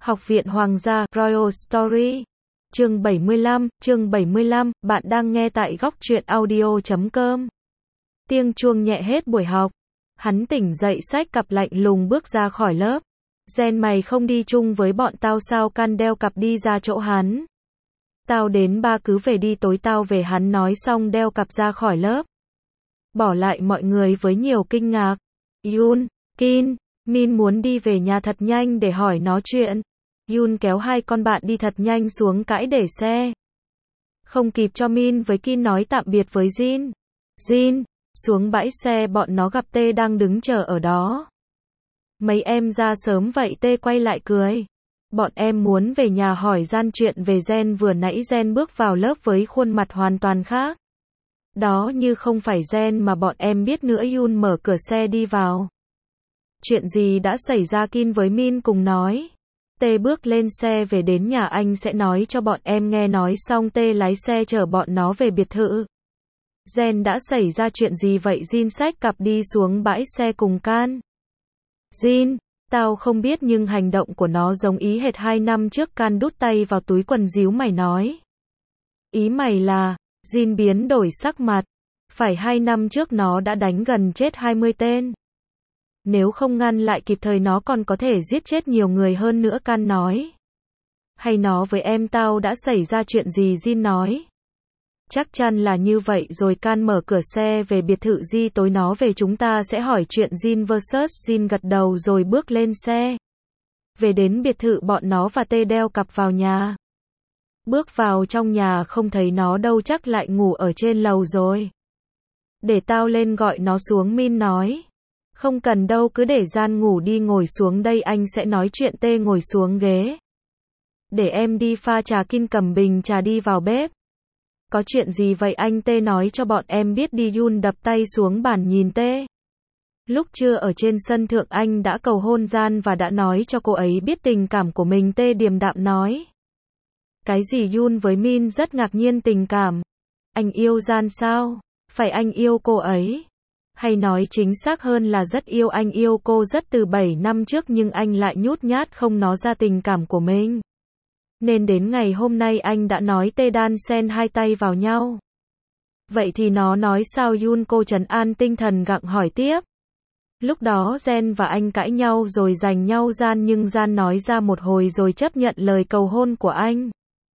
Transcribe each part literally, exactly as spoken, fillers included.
Học viện Hoàng gia, Royal Story. Chương bảy mươi lăm, chương bảy mươi lăm, bạn đang nghe tại góc truyện audio chấm com. Tiếng chuông nhẹ hết buổi học. Hắn tỉnh dậy xách cặp lạnh lùng bước ra khỏi lớp. Gen mày không đi chung với bọn tao sao? Can đeo cặp đi ra chỗ hắn. Tao đến ba cứ về đi tối tao về, hắn nói xong đeo cặp ra khỏi lớp. Bỏ lại mọi người với nhiều kinh ngạc. Yoon, Kin, Min muốn đi về nhà thật nhanh để hỏi nó chuyện. Yoon kéo hai con bạn đi thật nhanh xuống cãi để xe. Không kịp cho Min với Kin nói tạm biệt với Jin. Jin, xuống bãi xe bọn nó gặp T đang đứng chờ ở đó. Mấy em ra sớm vậy? T quay lại cười. Bọn em muốn về nhà hỏi Gian chuyện về Gen vừa nãy. Gen bước vào lớp với khuôn mặt hoàn toàn khác. Đó như không phải Gen mà bọn em biết nữa. Yoon mở cửa xe đi vào. Chuyện gì đã xảy ra? Kin với Min cùng nói. T bước lên xe về đến nhà anh sẽ nói cho bọn em nghe. Nói xong T lái xe chở bọn nó về biệt thự. Gen đã xảy ra chuyện gì vậy? Jin xách cặp đi xuống bãi xe cùng Can. Jin, tao không biết nhưng hành động của nó giống ý hệt hai năm trước. Can đút tay vào túi quần díu mày nói. Ý mày là? Jin biến đổi sắc mặt. Phải hai năm trước nó đã đánh gần chết hai mươi tên. Nếu không ngăn lại kịp thời nó còn có thể giết chết nhiều người hơn nữa. Can nói. Hay nó với em tao đã xảy ra chuyện gì? Jin nói. Chắc chắn là như vậy rồi. Can mở cửa xe về biệt thự. Di tối nó về chúng ta sẽ hỏi chuyện Jin versus Jin. Gật đầu rồi bước lên xe. Về đến biệt thự bọn nó và T đeo cặp vào nhà. Bước vào trong nhà không thấy nó đâu, chắc lại ngủ ở trên lầu rồi. Để tao lên gọi nó xuống. Min nói. Không cần đâu, cứ để Gian ngủ đi. Ngồi xuống đây anh sẽ nói chuyện. T ngồi xuống ghế. Để em đi pha trà. Kin cầm bình trà đi vào bếp. Có chuyện gì vậy anh? T nói cho bọn em biết đi. Yoon đập tay xuống bàn nhìn T. Lúc trưa ở trên sân thượng anh đã cầu hôn Gian và đã nói cho cô ấy biết tình cảm của mình. T điềm đạm nói. Cái gì? Yoon với Min rất ngạc nhiên. Tình cảm? Anh yêu Gian sao? Phải anh yêu cô ấy. Hay nói chính xác hơn là rất yêu. Anh yêu cô rất từ bảy năm trước nhưng anh lại nhút nhát không nói ra tình cảm của mình. Nên đến ngày hôm nay anh đã nói. T đan xen hai tay vào nhau. Vậy thì nó nói sao? Yoon cô trấn an tinh thần gặng hỏi tiếp. Lúc đó Gen và anh cãi nhau rồi giành nhau Gian nhưng Gian nói ra một hồi rồi chấp nhận lời cầu hôn của anh.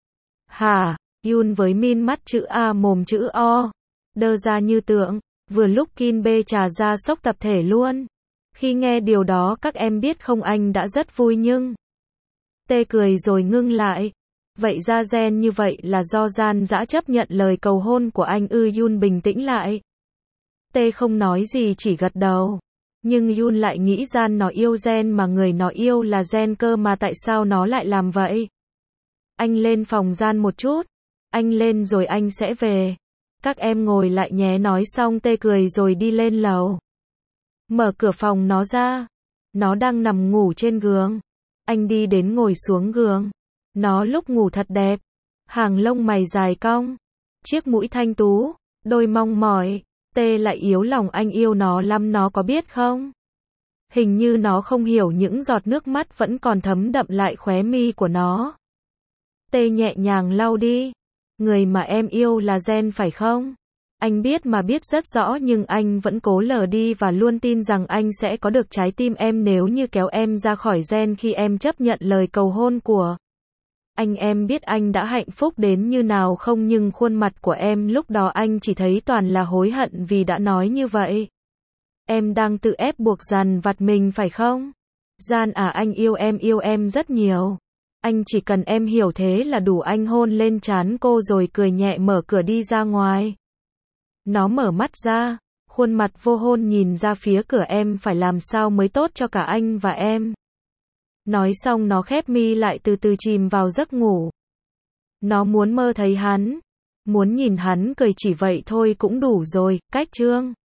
Hả? Yoon với Min mắt chữ A mồm chữ O. Đơ ra như tượng. Vừa lúc Kin bê trà ra sốc tập thể luôn. Khi nghe điều đó các em biết không, anh đã rất vui nhưng. T cười rồi ngưng lại. Vậy ra Gen như vậy là do Gian dã chấp nhận lời cầu hôn của anh ư? Yoon bình tĩnh lại. T không nói gì chỉ gật đầu. Nhưng Yoon lại nghĩ Gian nó yêu Gen mà người nó yêu là Gen cơ mà, tại sao nó lại làm vậy? Anh lên phòng Gian một chút. Anh lên rồi anh sẽ về. Các em ngồi lại nhé. Nói xong T cười rồi đi lên lầu. Mở cửa phòng nó ra. Nó đang nằm ngủ trên giường. Anh đi đến ngồi xuống giường. Nó lúc ngủ thật đẹp. Hàng lông mày dài cong. Chiếc mũi thanh tú. Đôi mong mỏi. T lại yếu lòng. Anh yêu nó lắm, nó có biết không? Hình như nó không hiểu những giọt nước mắt vẫn còn thấm đậm lại khóe mi của nó. T nhẹ nhàng lau đi. Người mà em yêu là Gen phải không? Anh biết mà biết rất rõ nhưng anh vẫn cố lờ đi và luôn tin rằng anh sẽ có được trái tim em nếu như kéo em ra khỏi Gen khi em chấp nhận lời cầu hôn của anh. Em biết anh đã hạnh phúc đến như nào không, nhưng khuôn mặt của em lúc đó anh chỉ thấy toàn là hối hận vì đã nói như vậy. Em đang tự ép buộc dằn vặt mình phải không? Gian à, anh yêu em, yêu em rất nhiều. Anh chỉ cần em hiểu thế là đủ. Anh hôn lên trán cô rồi cười nhẹ mở cửa đi ra ngoài. Nó mở mắt ra, khuôn mặt vô hôn nhìn ra phía cửa. Em phải làm sao mới tốt cho cả anh và em. Nói xong nó khép mi lại từ từ chìm vào giấc ngủ. Nó muốn mơ thấy hắn, muốn nhìn hắn cười, chỉ vậy thôi cũng đủ rồi. Cách chương